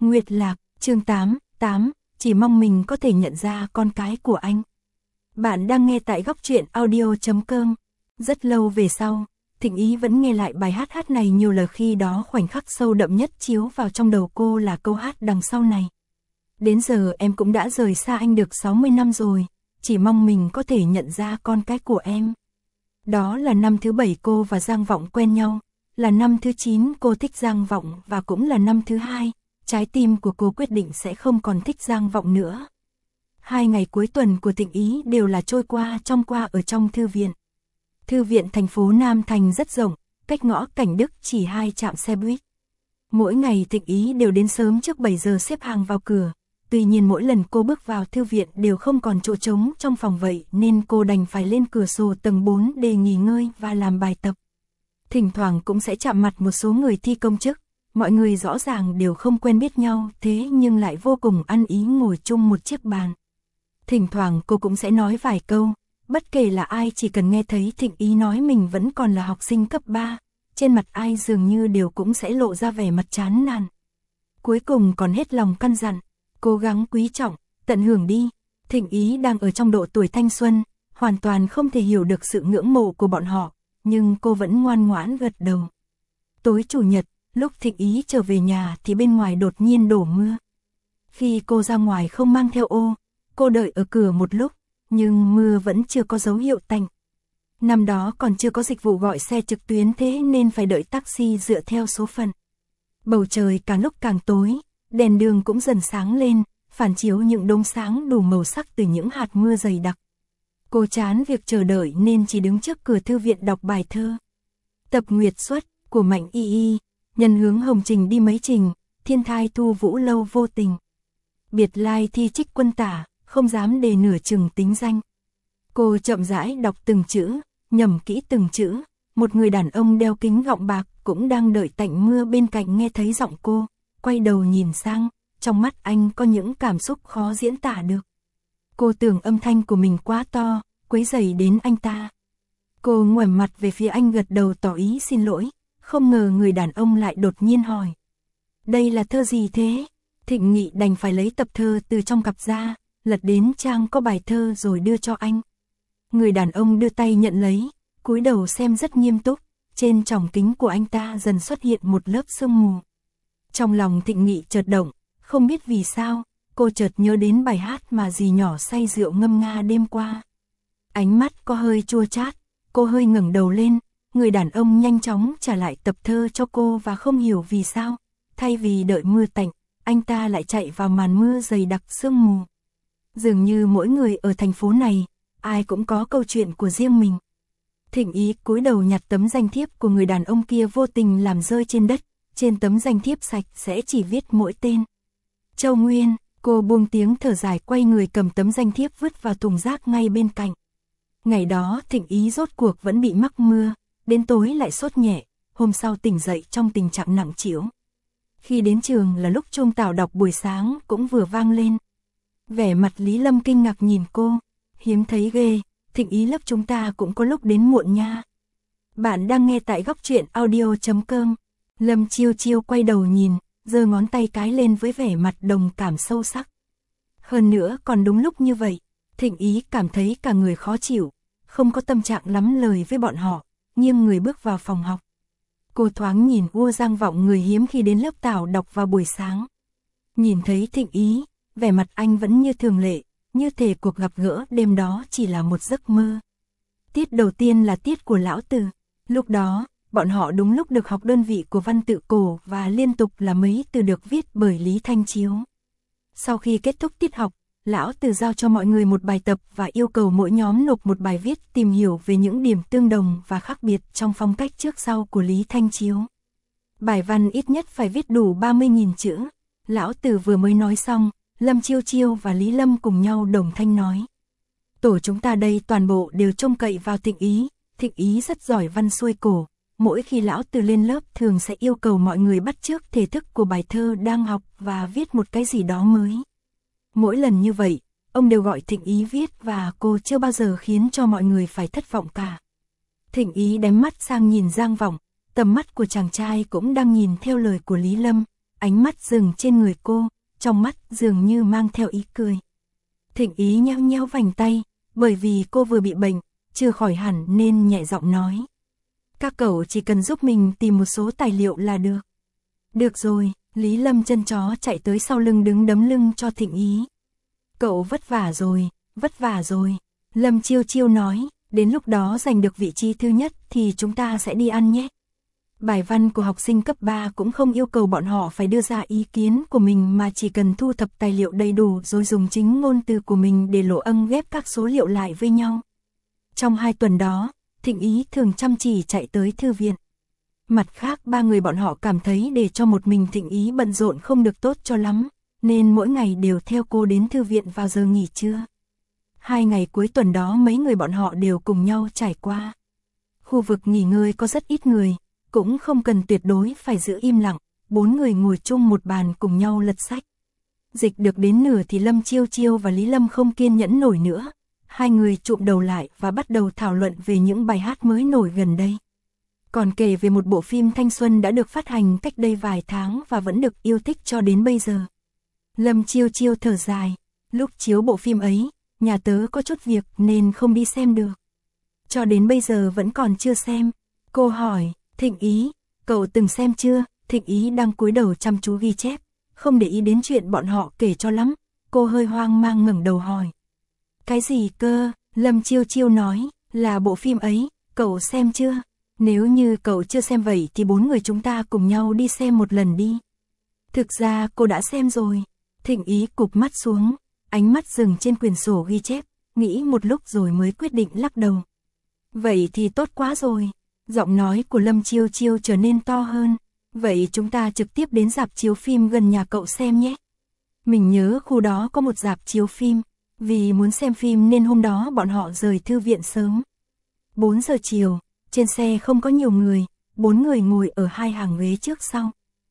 Nguyệt Lạc, chương 8, chỉ mong mình có thể nhận ra con cái của anh. Bạn đang nghe tại góc truyện audio.com. Rất lâu về sau, Thịnh Ý vẫn nghe lại bài hát này nhiều lần, khi đó khoảnh khắc sâu đậm nhất chiếu vào trong đầu cô là câu hát đằng sau này. Đến giờ em cũng đã rời xa anh được 60 năm rồi, chỉ mong mình có thể nhận ra con cái của em. Đó là năm thứ 7 cô và Giang Vọng quen nhau, là năm thứ 9 cô thích Giang Vọng và cũng là năm thứ 2, trái tim của cô quyết định sẽ không còn thích Giang Vọng nữa. 2 ngày cuối tuần của Thịnh Ý đều là trôi qua ở trong thư viện. Thư viện thành phố Nam Thành rất rộng, cách ngõ Cảnh Đức chỉ 2 trạm xe buýt. Mỗi ngày Thịnh Ý đều đến sớm trước 7 giờ xếp hàng vào cửa. Tuy nhiên mỗi lần cô bước vào thư viện đều không còn chỗ trống trong phòng, vậy nên cô đành phải lên cửa sổ tầng 4 để nghỉ ngơi và làm bài tập. Thỉnh thoảng cũng sẽ chạm mặt một số người thi công chức. Mọi người rõ ràng đều không quen biết nhau, thế nhưng lại vô cùng ăn ý ngồi chung một chiếc bàn. Thỉnh thoảng cô cũng sẽ nói vài câu, bất kể là ai chỉ cần nghe thấy Thịnh Ý nói mình vẫn còn là học sinh cấp 3, trên mặt ai dường như đều cũng sẽ lộ ra vẻ mặt chán nản. Cuối cùng còn hết lòng căn dặn, cố gắng quý trọng, tận hưởng đi. Thịnh Ý đang ở trong độ tuổi thanh xuân, hoàn toàn không thể hiểu được sự ngưỡng mộ của bọn họ, nhưng cô vẫn ngoan ngoãn gật đầu. Tối chủ nhật, lúc Thịnh Ý trở về nhà thì bên ngoài đột nhiên đổ mưa. Khi cô ra ngoài không mang theo ô, cô đợi ở cửa một lúc, nhưng mưa vẫn chưa có dấu hiệu tạnh. Năm đó còn chưa có dịch vụ gọi xe trực tuyến, thế nên phải đợi taxi dựa theo số phận. Bầu trời càng lúc càng tối, đèn đường cũng dần sáng lên, phản chiếu những đốm sáng đủ màu sắc từ những hạt mưa dày đặc. Cô chán việc chờ đợi nên chỉ đứng trước cửa thư viện đọc bài thơ. Tập Nguyệt Xuất của Mạnh Y Y, nhân hướng hồng trình đi mấy trình, thiên thai thu vũ lâu vô tình. Biệt lai thi trích quân tả, không dám đề nửa chừng tính danh. Cô chậm rãi đọc từng chữ, nhẩm kỹ từng chữ. Một người đàn ông đeo kính gọng bạc cũng đang đợi tạnh mưa bên cạnh nghe thấy giọng cô, quay đầu nhìn sang, trong mắt anh có những cảm xúc khó diễn tả được. Cô tưởng âm thanh của mình quá to, quấy rầy đến anh ta. Cô ngoảnh mặt về phía anh gật đầu tỏ ý xin lỗi, không ngờ người đàn ông lại đột nhiên hỏi. Đây là thơ gì thế? Thịnh Nghị đành phải lấy tập thơ từ trong cặp ra, lật đến trang có bài thơ rồi đưa cho anh. Người đàn ông đưa tay nhận lấy, cúi đầu xem rất nghiêm túc, trên tròng kính của anh ta dần xuất hiện một lớp sương mù. Trong lòng Thịnh Nghị chợt động, không biết vì sao, cô chợt nhớ đến bài hát mà dì nhỏ say rượu ngâm nga đêm qua. Ánh mắt có hơi chua chát, cô hơi ngẩng đầu lên, người đàn ông nhanh chóng trả lại tập thơ cho cô và không hiểu vì sao, thay vì đợi mưa tạnh, anh ta lại chạy vào màn mưa dày đặc sương mù. Dường như mỗi người ở thành phố này, ai cũng có câu chuyện của riêng mình. Thịnh Ý cúi đầu nhặt tấm danh thiếp của người đàn ông kia vô tình làm rơi trên đất, trên tấm danh thiếp sạch sẽ chỉ viết mỗi tên. Châu Nguyên, cô buông tiếng thở dài quay người cầm tấm danh thiếp vứt vào thùng rác ngay bên cạnh. Ngày đó Thịnh Ý rốt cuộc vẫn bị mắc mưa, đến tối lại sốt nhẹ, hôm sau tỉnh dậy trong tình trạng nặng trĩu. Khi đến trường là lúc chuông tảo đọc buổi sáng cũng vừa vang lên. Vẻ mặt Lý Lâm kinh ngạc nhìn cô, hiếm thấy ghê, Thịnh Ý lớp chúng ta cũng có lúc đến muộn nha. Bạn đang nghe tại góc truyện audio.com. Lâm Chiêu Chiêu quay đầu nhìn, giơ ngón tay cái lên với vẻ mặt đồng cảm sâu sắc. Hơn nữa còn đúng lúc như vậy, Thịnh Ý cảm thấy cả người khó chịu, không có tâm trạng lắm lời với bọn họ, nghiêng người bước vào phòng học. Cô thoáng nhìn Giang Vọng, người hiếm khi đến lớp tảo đọc vào buổi sáng. Nhìn thấy Thịnh Ý, vẻ mặt anh vẫn như thường lệ, như thể cuộc gặp gỡ đêm đó chỉ là một giấc mơ. Tiết đầu tiên là tiết của Lão Từ. Lúc đó, bọn họ đúng lúc được học đơn vị của văn tự cổ và liên tục là mấy từ được viết bởi Lý Thanh Chiếu. Sau khi kết thúc tiết học, Lão Từ giao cho mọi người một bài tập và yêu cầu mỗi nhóm nộp một bài viết tìm hiểu về những điểm tương đồng và khác biệt trong phong cách trước sau của Lý Thanh Chiếu. Bài văn ít nhất phải viết đủ 30.000 chữ. Lão Từ vừa mới nói xong, Lâm Chiêu Chiêu và Lý Lâm cùng nhau đồng thanh nói. Tổ chúng ta đây toàn bộ đều trông cậy vào Thịnh Ý. Thịnh Ý rất giỏi văn xuôi cổ. Mỗi khi Lão Từ lên lớp thường sẽ yêu cầu mọi người bắt chước thể thức của bài thơ đang học và viết một cái gì đó mới. Mỗi lần như vậy, ông đều gọi Thịnh Ý viết và cô chưa bao giờ khiến cho mọi người phải thất vọng cả. Thịnh Ý đém mắt sang nhìn Giang Vọng, tầm mắt của chàng trai cũng đang nhìn theo lời của Lý Lâm. ánh mắt dừng trên người cô, trong mắt dường như mang theo ý cười. Thịnh Ý nheo nheo vành tay, bởi vì cô vừa bị bệnh, chưa khỏi hẳn nên nhẹ giọng nói. Các cậu chỉ cần giúp mình tìm một số tài liệu là được. Được rồi, Lý Lâm chân chó chạy tới sau lưng đứng đấm lưng cho Thịnh Ý. Cậu vất vả rồi, vất vả rồi. Lâm Chiêu Chiêu nói, đến lúc đó giành được vị trí thứ nhất thì chúng ta sẽ đi ăn nhé. Bài văn của học sinh cấp 3 cũng không yêu cầu bọn họ phải đưa ra ý kiến của mình mà chỉ cần thu thập tài liệu đầy đủ rồi dùng chính ngôn từ của mình để lộ âm ghép các số liệu lại với nhau. Trong 2 tuần đó, Thịnh Ý thường chăm chỉ chạy tới thư viện. Mặt khác 3 người bọn họ cảm thấy để cho một mình Thịnh Ý bận rộn không được tốt cho lắm, nên mỗi ngày đều theo cô đến thư viện vào giờ nghỉ trưa. 2 ngày cuối tuần đó mấy người bọn họ đều cùng nhau trải qua. Khu vực nghỉ ngơi có rất ít người, cũng không cần tuyệt đối phải giữ im lặng, 4 người ngồi chung một bàn cùng nhau lật sách. Dịch được đến nửa thì Lâm Chiêu Chiêu và Lý Lâm không kiên nhẫn nổi nữa. 2 người chụm đầu lại và bắt đầu thảo luận về những bài hát mới nổi gần đây. Còn kể về một bộ phim thanh xuân đã được phát hành cách đây vài tháng và vẫn được yêu thích cho đến bây giờ. Lâm Chiêu Chiêu thở dài, lúc chiếu bộ phim ấy, nhà tớ có chút việc nên không đi xem được. Cho đến bây giờ vẫn còn chưa xem. Cô hỏi, Thịnh Ý, cậu từng xem chưa? Thịnh Ý đang cúi đầu chăm chú ghi chép, không để ý đến chuyện bọn họ kể cho lắm. Cô hơi hoang mang ngẩng đầu hỏi. Cái gì cơ? Lâm Chiêu Chiêu nói, là bộ phim ấy, cậu xem chưa? Nếu như cậu chưa xem vậy thì 4 người chúng ta cùng nhau đi xem một lần đi. Thực ra cô đã xem rồi. Thịnh Ý cụp mắt xuống, ánh mắt dừng trên quyển sổ ghi chép, nghĩ một lúc rồi mới quyết định lắc đầu. Vậy thì tốt quá rồi. Giọng nói của Lâm Chiêu Chiêu trở nên to hơn. Vậy chúng ta trực tiếp đến rạp chiếu phim gần nhà cậu xem nhé. Mình nhớ khu đó có một rạp chiếu phim. Vì muốn xem phim nên hôm đó bọn họ rời thư viện sớm. 4 giờ chiều, trên xe không có nhiều người, 4 người ngồi ở 2 hàng ghế trước sau.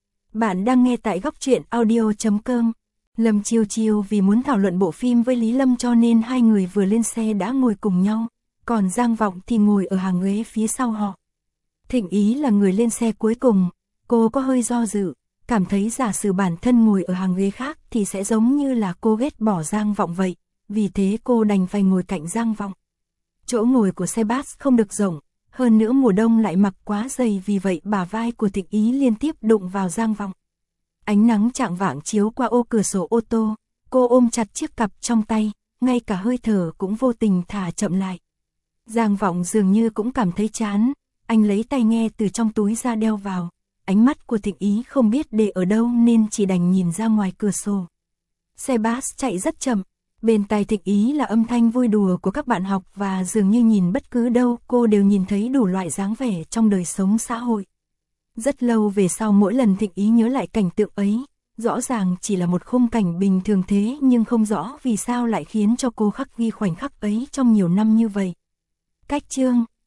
Bạn đang nghe tại góc truyện audio.com. Lâm Chiêu Chiêu vì muốn thảo luận bộ phim với Lý Lâm cho nên 2 người vừa lên xe đã ngồi cùng nhau, còn Giang Vọng thì ngồi ở hàng ghế phía sau họ. Thịnh Ý là người lên xe cuối cùng, cô có hơi do dự, cảm thấy giả sử bản thân ngồi ở hàng ghế khác thì sẽ giống như là cô ghét bỏ Giang Vọng vậy, vì thế cô đành phải ngồi cạnh Giang Vọng. Chỗ ngồi của xe bus không được rộng, hơn nữa mùa đông lại mặc quá dày vì vậy bả vai của Thịnh Ý liên tiếp đụng vào Giang Vọng. Ánh nắng chạng vạng chiếu qua ô cửa sổ ô tô, cô ôm chặt chiếc cặp trong tay, ngay cả hơi thở cũng vô tình thả chậm lại. Giang Vọng dường như cũng cảm thấy chán, anh lấy tai nghe từ trong túi ra đeo vào, ánh mắt của Thịnh Ý không biết để ở đâu nên chỉ đành nhìn ra ngoài cửa sổ. Xe bus chạy rất chậm, bên tai Thịnh Ý là âm thanh vui đùa của các bạn học và dường như nhìn bất cứ đâu cô đều nhìn thấy đủ loại dáng vẻ trong đời sống xã hội. Rất lâu về sau mỗi lần Thịnh Ý nhớ lại cảnh tượng ấy, rõ ràng chỉ là một khung cảnh bình thường thế nhưng không rõ vì sao lại khiến cho cô khắc ghi khoảnh khắc ấy trong nhiều năm như vậy. Cách chương